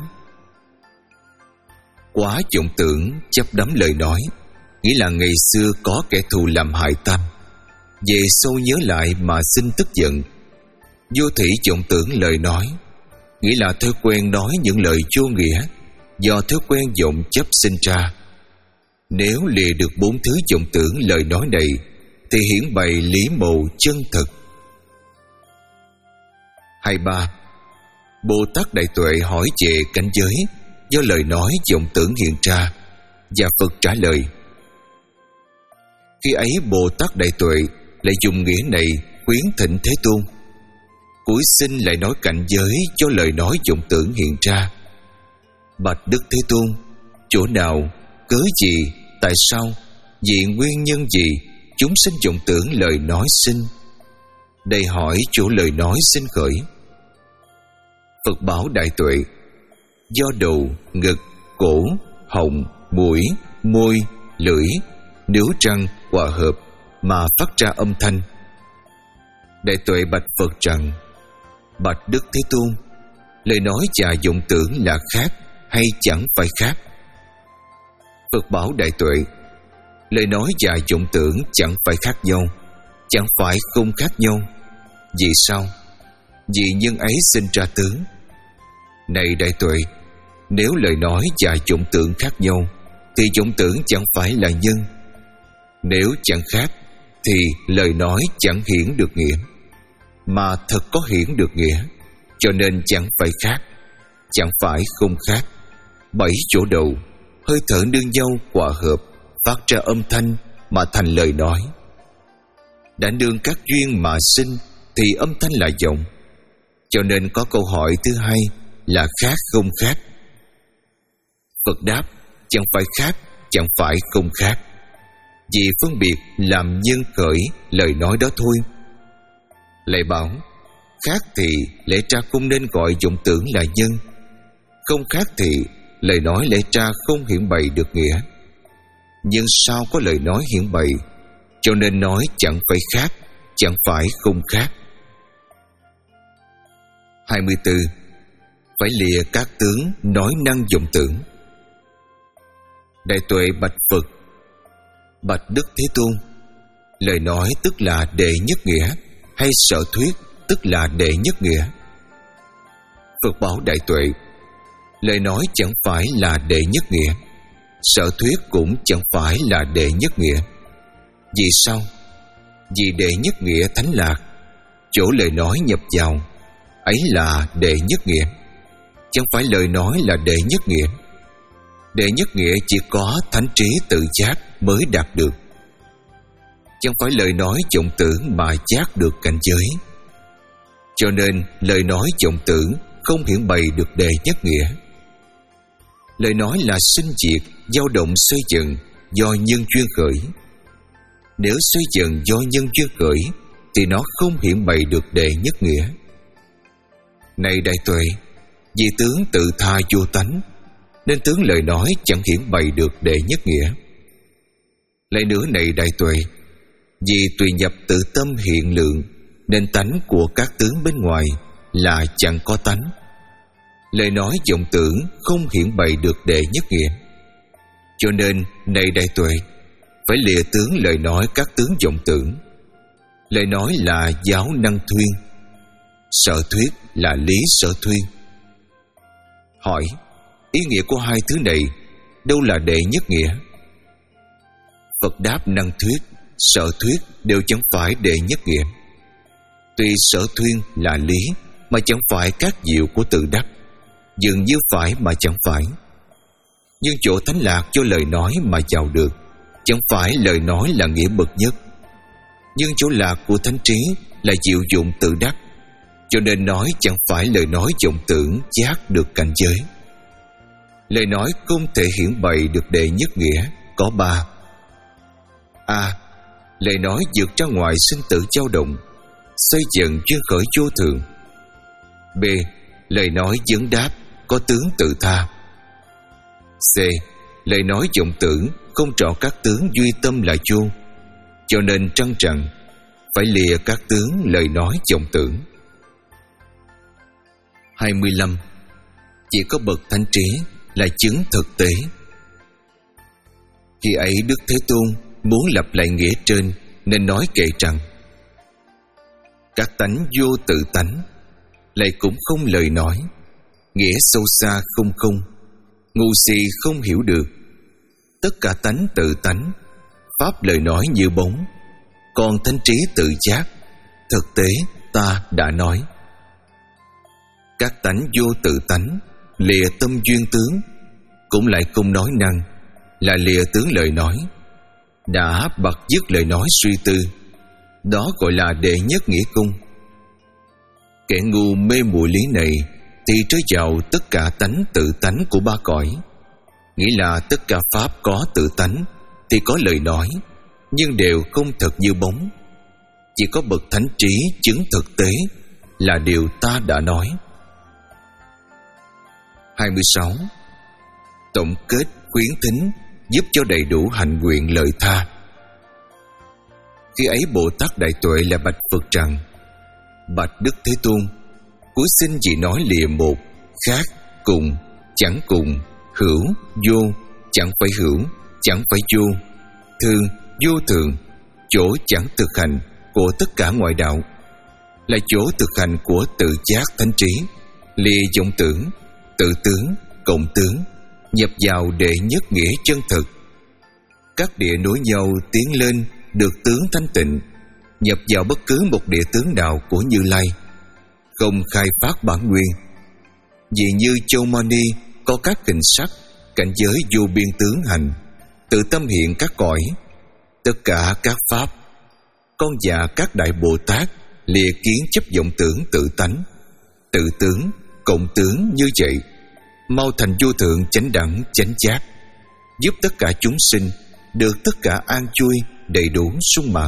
Quá vọng tưởng chấp đắm lời nói nghĩa là ngày xưa có kẻ thù làm hại tâm, về sâu nhớ lại mà sinh tức giận. Vô thỉ vọng tưởng lời nói nghĩa là thói quen nói những lời vô nghĩa, do thói quen vọng chấp sinh ra. Nếu lìa được bốn thứ vọng tưởng lời nói này thì hiển bày lý mộ chân thực. Hai ba. Bồ Tát Đại Tuệ hỏi về cảnh giới do lời nói vọng tưởng hiện ra, và Phật trả lời. Khi ấy Bồ Tát Đại Tuệ lại dùng nghĩa này khuyến thỉnh Thế Tôn. Cuối sinh lại nói cảnh giới cho lời nói vọng tưởng hiện ra. Bạch Đức Thế Tôn, chỗ nào, cớ gì, tại sao, vì nguyên nhân gì chúng sinh vọng tưởng lời nói sinh? Đây hỏi chỗ lời nói sinh khởi. Phật bảo Đại Tuệ: Do đầu, ngực, cổ, họng, mũi, môi, lưỡi, níu răng hòa hợp mà phát ra âm thanh. Đại Tuệ bạch Phật rằng: Bạch Đức Thế Tôn, lời nói và vọng tưởng là khác hay chẳng phải khác? Phật bảo Đại Tuệ: Lời nói và vọng tưởng chẳng phải khác nhau, chẳng phải không khác nhau. Vì sao? Vì nhân ấy sinh ra tướng. Này Đại Tuệ, nếu lời nói và vọng tưởng khác nhau thì vọng tưởng chẳng phải là nhân. Nếu chẳng khác thì lời nói chẳng hiển được nghĩa. mà thật có hiển được nghĩa, cho nên chẳng phải khác, chẳng phải không khác. Bảy chỗ đầu, hơi thở nương nhau hòa hợp, phát ra âm thanh mà thành lời nói. Đã nương các duyên mà sinh thì âm thanh là giọng, cho nên có câu hỏi thứ hai là khác không khác. Phật đáp, chẳng phải khác, chẳng phải không khác, vì phân biệt làm nhân khởi lời nói đó thôi. Lại bảo, khác thì lẽ ra không nên gọi vọng tưởng là nhân, không khác thì lời nói lẽ ra không hiển bày được nghĩa. Nhưng sao có lời nói hiển bày, cho nên nói chẳng phải khác, chẳng phải không khác. hai mươi tư. Phải lìa các tướng nói năng vọng tưởng. Đại Tuệ bạch Phật: Bạch Đức Thế Tôn, lời nói tức là đệ nhất nghĩa, hay sở thuyết tức là đệ nhất nghĩa? Phật bảo Đại Tuệ: lời nói chẳng phải là đệ nhất nghĩa, sở thuyết cũng chẳng phải là đệ nhất nghĩa. Vì sao? Vì đệ nhất nghĩa thánh lạc, chỗ lời nói nhập vào, ấy là đệ nhất nghĩa, chẳng phải lời nói là đệ nhất nghĩa. Đệ nhất nghĩa chỉ có thánh trí tự giác mới đạt được, chẳng phải lời nói vọng tưởng mà giác được cảnh giới. Cho nên lời nói vọng tưởng không hiển bày được đệ nhất nghĩa. Lời nói là sinh diệt, dao động xoay dần do nhân duyên khởi. Nếu xoay dần do nhân duyên khởi thì nó không hiển bày được đệ nhất nghĩa. Này Đại Tuệ, vì tướng tự tha vô tánh, nên tướng lời nói chẳng hiển bày được đệ nhất nghĩa. Lại nữa này Đại Tuệ, vì tùy nhập tự tâm hiện lượng, nên tánh của các tướng bên ngoài là chẳng có tánh. Lời nói vọng tưởng không hiển bày được đệ nhất nghĩa. Cho nên này Đại Tuệ, phải lìa tướng lời nói các tướng vọng tưởng. Lời nói là giáo năng thuyên, sở thuyết là lý sở thuyên. Hỏi, ý nghĩa của hai thứ này đâu là đệ nhất nghĩa? Phật đáp, năng thuyết, sở thuyết đều chẳng phải đệ nhất nghĩa. Tuy sở thuyên là lý mà chẳng phải các diệu của tự đắc, dường như phải mà chẳng phải. Nhưng chỗ thánh lạc cho lời nói mà vào được, chẳng phải lời nói là nghĩa bậc nhất. Nhưng chỗ lạc của thánh trí là diệu dụng tự đắc, cho nên nói chẳng phải lời nói vọng tưởng giác được cảnh giới. Lời nói không thể hiển bày được đệ nhất nghĩa có ba. A. Lời nói vượt ra ngoài sinh tử dao động, xoay dần duyên khởi vô thường. B. Lời nói vấn đáp, có tướng tự tha. C. Lời nói vọng tưởng không rõ các tướng duy tâm là vô, cho nên trăng rằng phải lìa các tướng lời nói vọng tưởng. hai mươi lăm. Chỉ có bậc thánh trí là chứng thực tế. Khi ấy Đức Thế Tôn muốn lập lại nghĩa trên, nên nói kệ rằng: các tánh vô tự tánh, lại cũng không lời nói, nghĩa sâu xa không không, ngu si không hiểu được. Tất cả tánh tự tánh, pháp lời nói như bóng, còn thánh trí tự giác, thực tế ta đã nói. Các tánh vô tự tánh, lìa tâm duyên tướng, cũng lại không nói năng, là lìa tướng lời nói, đã bật dứt lời nói suy tư. Đó gọi là đệ nhất nghĩa cung. Kẻ ngu mê muội lý này thì trơi vào tất cả tánh tự tánh của ba cõi, nghĩa là tất cả pháp có tự tánh thì có lời nói, nhưng đều không thật như bóng. Chỉ có bậc thánh trí chứng thực tế, là điều ta đã nói. hai mươi sáu. Tổng kết khuyến thính, giúp cho đầy đủ hạnh nguyện lợi tha. Khi ấy Bồ Tát Đại Tuệ là bạch Phật rằng: bạch Đức Thế Tôn, cuối xin chỉ nói lìa một, khác, cùng, chẳng cùng, hữu, vô, chẳng phải hữu, chẳng phải vô, thường, vô thường, chỗ chẳng thực hành của tất cả ngoại đạo, là chỗ thực hành của tự giác thánh trí, lìa vọng tưởng, tự tướng, cộng tướng, nhập vào đệ nhất nghĩa chân thực. Các địa nối nhau tiến lên được tướng thanh tịnh, nhập vào bất cứ một địa tướng nào của Như Lai, không khai phát bản nguyên. Vì như Châu Mani có các hình sắc, cảnh giới vô biên tướng hành, tự tâm hiện các cõi, tất cả các pháp. Con và các đại Bồ Tát lìa kiến chấp vọng tưởng tự tánh, tự tướng, cộng tướng như vậy, mau thành vô thượng chánh đẳng chánh giác, giúp tất cả chúng sinh được tất cả an vui đầy đủ sung mãn.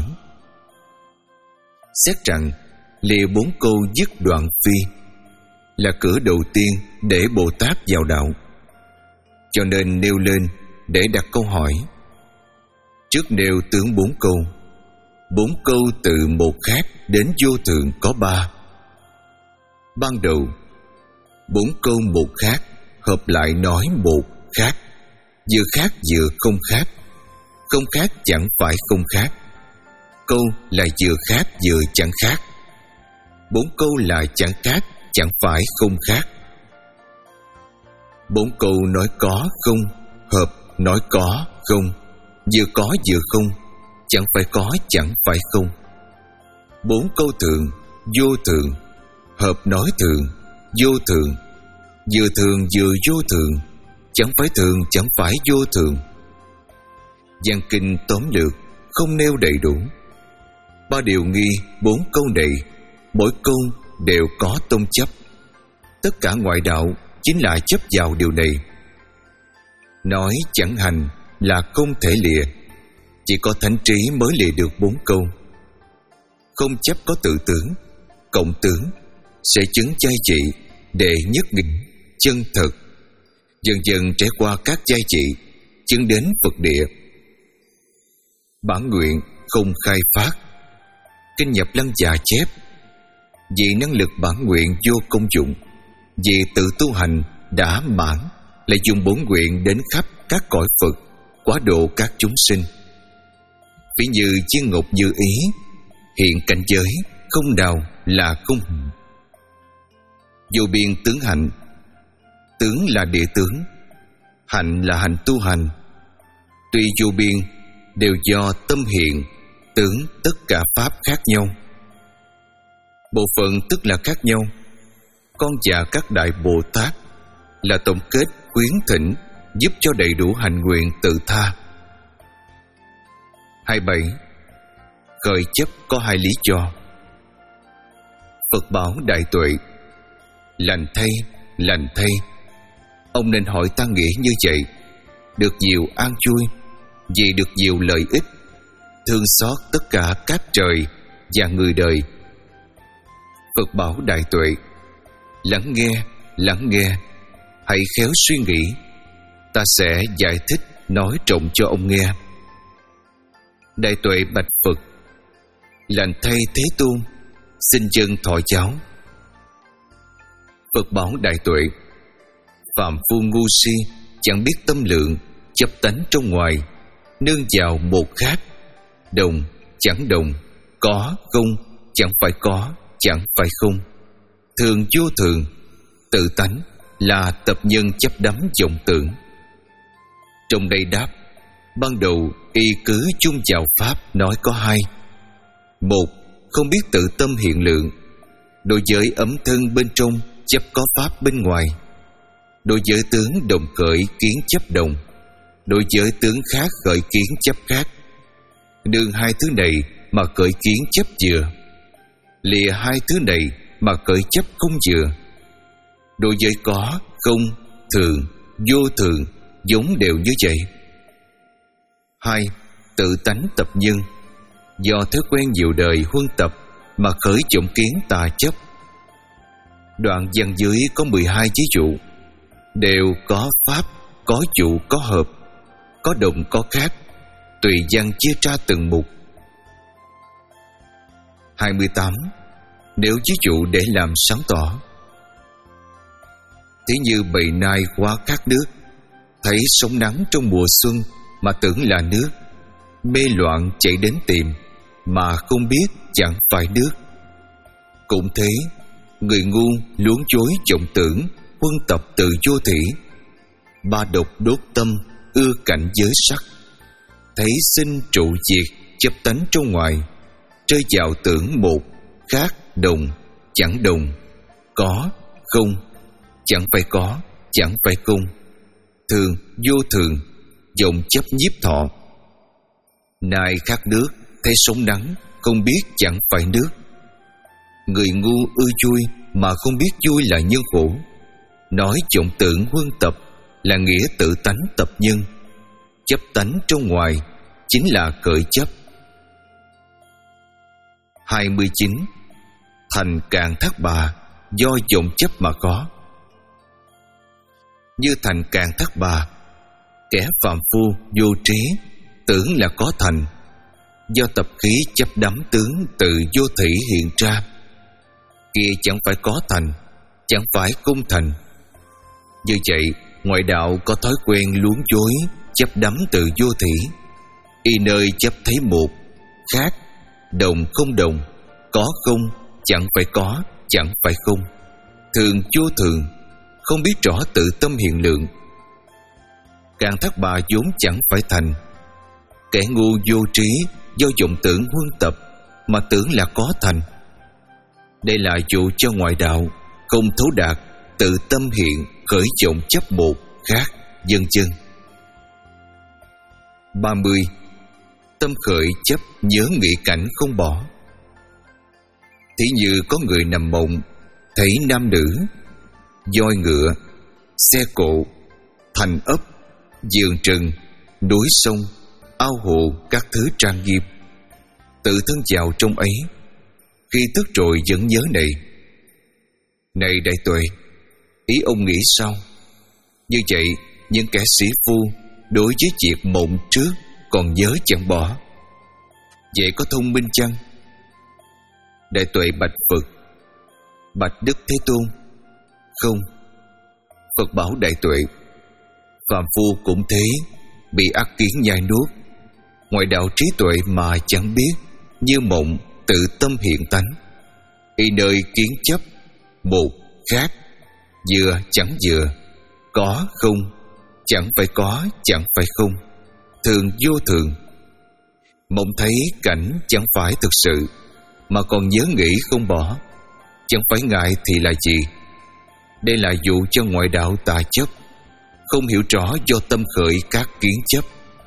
Xét rằng lìa bốn câu dứt đoạn phi là cửa đầu tiên để Bồ Tát vào đạo, cho nên nêu lên để đặt câu hỏi. Trước nêu tướng bốn câu. Bốn câu từ một khác đến vô thượng có ba. Ban đầu bốn câu một khác hợp lại nói một khác, vừa khác vừa không khác, không khác chẳng phải không khác. Câu là vừa khác vừa chẳng khác. Bốn câu là chẳng khác chẳng phải không khác. Bốn câu nói có không hợp nói có không, vừa có vừa không, chẳng phải có chẳng phải không. Bốn câu thường vô thường, hợp nói thường vô thường, vừa thường vừa vô thường, chẳng phải thường chẳng phải vô thường. Văn kinh tóm lược không nêu đầy đủ. Ba điều nghi bốn câu này, mỗi câu đều có tông chấp. Tất cả ngoại đạo chính là chấp vào điều này. Nói chẳng hành là không thể lìa, chỉ có thánh trí mới lìa được bốn câu. Không chấp có tự tướng, cộng tướng, sẽ chứng cai trị, đệ nhất định, chân thật, dần dần trải qua các cai trị, chứng đến Phật địa. Bản nguyện không khai phát. Kinh Nhập Lăng Già chép: vì năng lực bản nguyện vô công dụng, vì tự tu hành đã mãn, lại dùng bổn nguyện đến khắp các cõi Phật, quá độ các chúng sinh. Ví như chiên ngục như ý, hiện cảnh giới không nào là không. Vô biên tướng hạnh. Tướng là địa tướng, hạnh là hành tu hành. Tuy vô biên, đều do tâm hiện, tướng tất cả pháp khác nhau. Bộ phận tức là khác nhau. Con và các đại Bồ Tát là tổng kết khuyến thỉnh, giúp cho đầy đủ hành nguyện tự tha. hai mươi bảy. Khởi chấp có hai lý do. Phật bảo đại tuệ: lành thay, lành thay. Ông nên hỏi ta nghĩ như vậy, được nhiều an vui, vì được nhiều lợi ích, thương xót tất cả các trời và người đời. Phật bảo đại tuệ: lắng nghe, lắng nghe, hãy khéo suy nghĩ, ta sẽ giải thích nói trộm cho ông nghe. Đại tuệ bạch Phật: lành thay Thế Tôn, xin dân thọ giáo. Phật bảo đại tuệ: phạm phu ngu si, chẳng biết tâm lượng, chấp tánh trong ngoài, nương vào một khác, đồng chẳng đồng, có không chẳng phải có, chẳng phải không, thường vô thường, tự tánh là tập nhân chấp đắm vọng tưởng. Trong đây đáp: ban đầu y cứ chung vào pháp nói có hai. Một, không biết tự tâm hiện lượng, đối với ấm thân bên trong chấp có pháp bên ngoài. Đối với tướng đồng khởi kiến chấp đồng, đối với tướng khác khởi kiến chấp khác. Nương hai thứ này mà khởi kiến chấp vừa, lìa hai thứ này mà khởi chấp không vừa. Đối với có, không, thường, vô thường vốn đều như vậy. Hai, tự tánh tập nhân, do thói quen nhiều đời huân tập mà khởi vọng kiến tà chấp. Đoạn văn dưới có mười hai ví dụ, đều có pháp, có dụ, có hợp, có đồng, có khác, tùy văn chia ra từng mục. hai mươi tám. Nếu ví dụ để làm sáng tỏ. Thế như bầy nai quá khát nước, thấy sóng nắng trong mùa xuân mà tưởng là nước, mê loạn chạy đến tìm mà không biết chẳng phải nước. Cũng thế, người ngu luống chối vọng tưởng, huân tập từ vô thỉ, ba độc đốt tâm, ưa cảnh giới sắc, thấy sinh trụ diệt, chấp tánh trong ngoài, rơi vào tưởng một, khác, đồng, chẳng đồng, có, không, chẳng phải có, chẳng phải không, thường, vô thường, vọng chấp nhiếp thọ. Nay khát nước, thấy sống nắng, không biết chẳng phải nước. Người ngu ưa vui mà không biết vui là nhân khổ. Nói vọng tưởng huân tập là nghĩa tự tánh tập nhân. Chấp tánh trong ngoài chính là cởi chấp. hai mươi chín. Thành Càn Thác Bà do vọng chấp mà có. Như thành Càn Thác Bà, kẻ phàm phu vô trí tưởng là có thành, do tập khí chấp đắm tướng từ vô thủy hiện ra. Kia chẳng phải có thành, chẳng phải không thành. Như vậy, ngoại đạo có thói quen luống dối, chấp đắm từ vô thủy. Y nơi chấp thấy một, khác, đồng không đồng, có không, chẳng phải có, chẳng phải không, thường vô thường, không biết rõ tự tâm hiện lượng. Càn Thác Bà vốn chẳng phải thành. Kẻ ngu vô trí do vọng tưởng huân tập mà tưởng là có thành. Đây là dụ cho ngoại đạo không thấu đạt, tự tâm hiện khởi vọng chấp một, khác, vân vân. ba mươi. Tâm khởi chấp nhớ nghĩ cảnh không bỏ. Thí như có người nằm mộng, thấy nam nữ, voi ngựa, xe cộ, thành ấp, vườn rừng, núi sông, ao hồ, các thứ trang nghiêm, tự thân vào trong ấy. Khi thức rồi vẫn nhớ này. Này đại tuệ, ý ông nghĩ sao? Như vậy, những kẻ sĩ phu đối với việc mộng trước còn nhớ chẳng bỏ, vậy có thông minh chăng? Đại tuệ bạch Phật: Bạch Đức Thế Tôn, không. Phật bảo đại tuệ: phàm phu cũng thế, bị ác kiến nhai nuốt, ngoại đạo trí tuệ mà chẳng biết, như mộng tự tâm hiện tánh. Y nơi kiến chấp một, khác, vừa chẳng vừa, có không, chẳng phải có, chẳng phải không, thường vô thường. Mộng thấy cảnh chẳng phải thực sự, mà còn nhớ nghĩ không bỏ, chẳng phải ngại thì là gì? Đây là dụ cho ngoại đạo tà chấp, không hiểu rõ do tâm khởi các kiến chấp.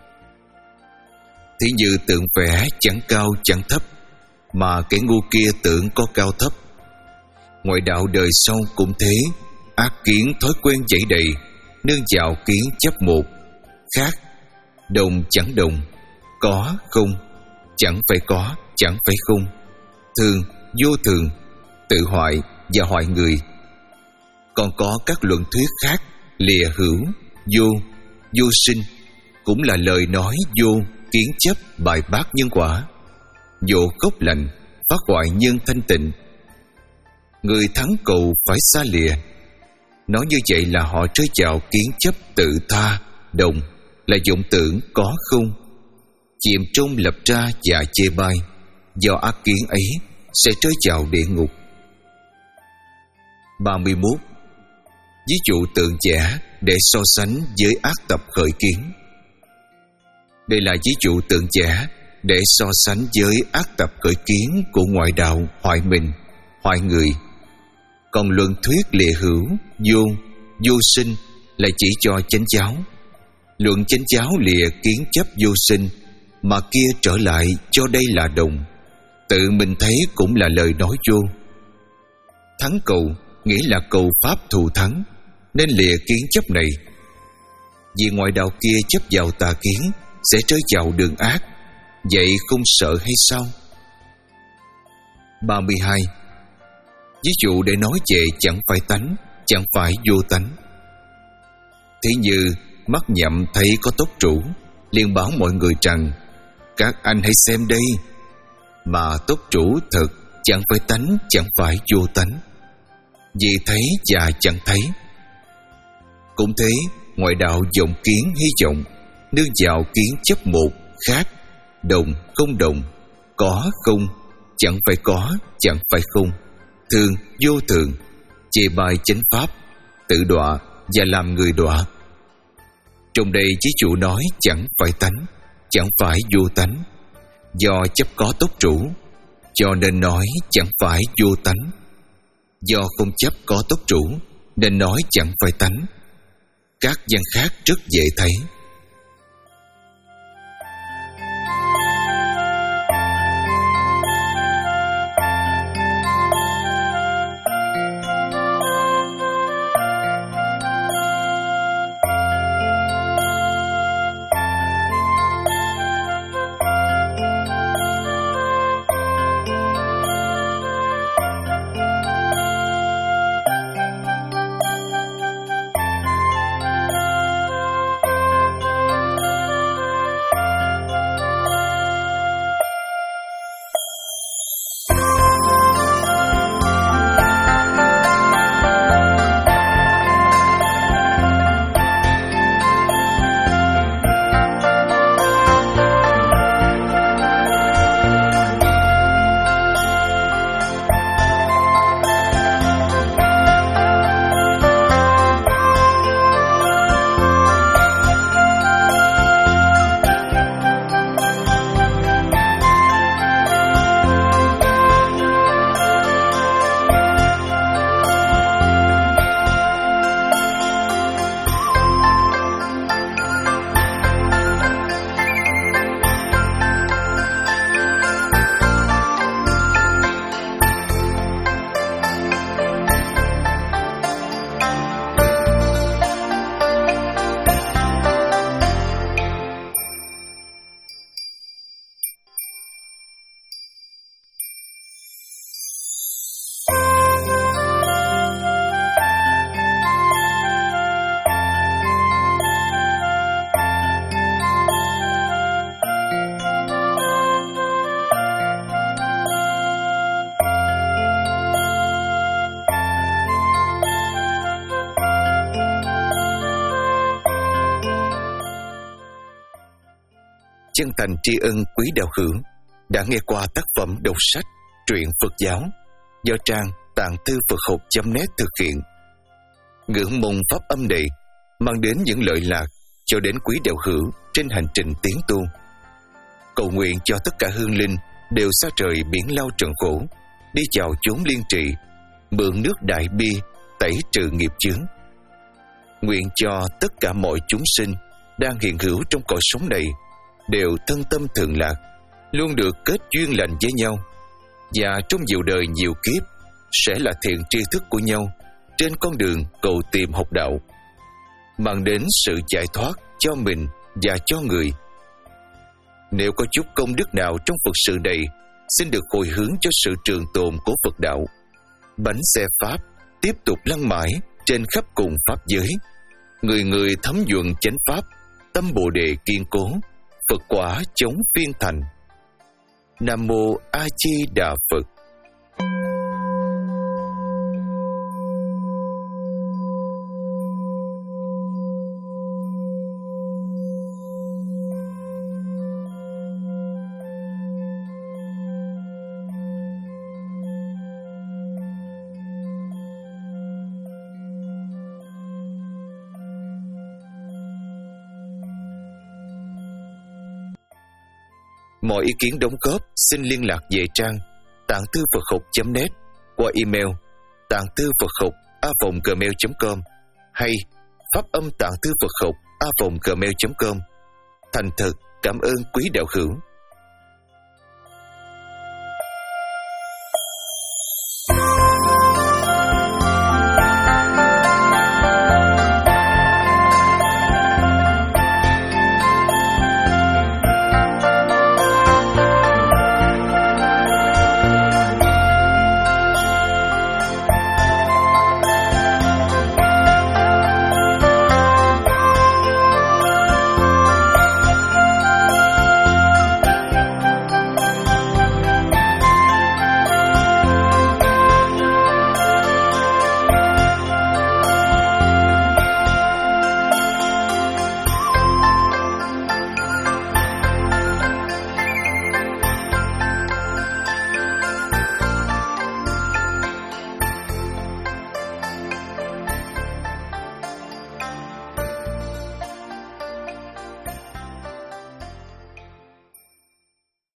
Thí như tượng vẽ chẳng cao chẳng thấp, mà kẻ ngu kia tưởng có cao thấp. Ngoại đạo đời sau cũng thế, ác kiến thói quen dậy đầy, nương vào kiến chấp một, khác, đồng chẳng đồng, có không, chẳng phải có, chẳng phải không, thường vô thường, tự hoại và hoại người. Còn có các luận thuyết khác, lìa hữu, vô, vô sinh, cũng là lời nói vô, kiến chấp bài bác nhân quả, dỗ gốc lành, phá hoại nhân thanh tịnh. Người thắng cầu phải xa lìa. Nói như vậy là họ rơi vào kiến chấp tự tha, đồng, là vọng tưởng có không, chìm trong lập ra và chê bai. Do ác kiến ấy sẽ rơi vào địa ngục. ba mươi mốt. Ví dụ tượng vẽ để so sánh với ác tập khởi kiến. Đây là ví dụ tượng vẽ để so sánh với ác tập khởi kiến của ngoại đạo hoại mình, hoại người. Còn luận thuyết lìa hữu, vô, vô sinh là chỉ cho chánh giáo. Luận chánh giáo lìa kiến chấp vô sinh, mà kia trở lại cho đây là đồng, tự mình thấy cũng là lời nói vô. Thắng cầu nghĩa là cầu pháp thù thắng, nên lìa kiến chấp này. Vì ngoại đạo kia chấp vào tà kiến sẽ rơi vào đường ác, vậy không sợ hay sao? ba mươi hai. Ví dụ để nói về chẳng phải tánh, chẳng phải vô tánh. Thí như mắt nhậm thấy có tóc trũ, liền bảo mọi người rằng: các anh hãy xem đây, mà tóc trũ thật, chẳng phải tánh, chẳng phải vô tánh. Vì thấy và chẳng thấy. Cũng thế, ngoại đạo vọng kiến hy vọng, nương vào kiến chấp một, khác, đồng không đồng, có không, chẳng phải có, chẳng phải không, thường vô thường, chê bai chánh pháp, tự đọa và làm người đọa. Trong đây chí chủ nói chẳng phải tánh, chẳng phải vô tánh, do chấp có túc trụ, cho nên nói chẳng phải vô tánh. Do không chấp có túc trụ nên nói chẳng phải tánh. Các văn khác rất dễ thấy. Chân thành tri ân quý đạo hữu đã nghe qua tác phẩm đọc sách truyện Phật giáo do trang tạng thư Phật học chấm net thực hiện. Ngưỡng mong pháp âm này mang đến những lợi lạc cho đến quý đạo hữu trên hành trình tiến tu. Cầu nguyện cho tất cả hương linh đều xa trời biển lao trần khổ, đi chào chốn liên trị, mượn nước đại bi tẩy trừ nghiệp chướng. Nguyện cho tất cả mọi chúng sinh đang hiện hữu trong cõi sống này đều thân tâm thường lạc, luôn được kết duyên lành với nhau, và trong nhiều đời nhiều kiếp sẽ là thiện tri thức của nhau trên con đường cầu tìm học đạo, mang đến sự giải thoát cho mình và cho người. Nếu có chút công đức nào trong Phật sự này, xin được hồi hướng cho sự trường tồn của Phật đạo. Bánh xe Pháp tiếp tục lăn mãi trên khắp cùng Pháp giới, người người thấm nhuận chánh Pháp, tâm Bồ Đề kiên cố, Phật quả chống phiên thành. Nam Mô A Di Đà Phật. Mọi ý kiến đóng góp xin liên lạc về trang tạng thư Phật học chấm net qua email tạng thư Phật học a vòng gmail chấm com hay pháp âm tạng thư Phật học a vòng gmail chấm com. Thành thật cảm ơn quý đạo hữu.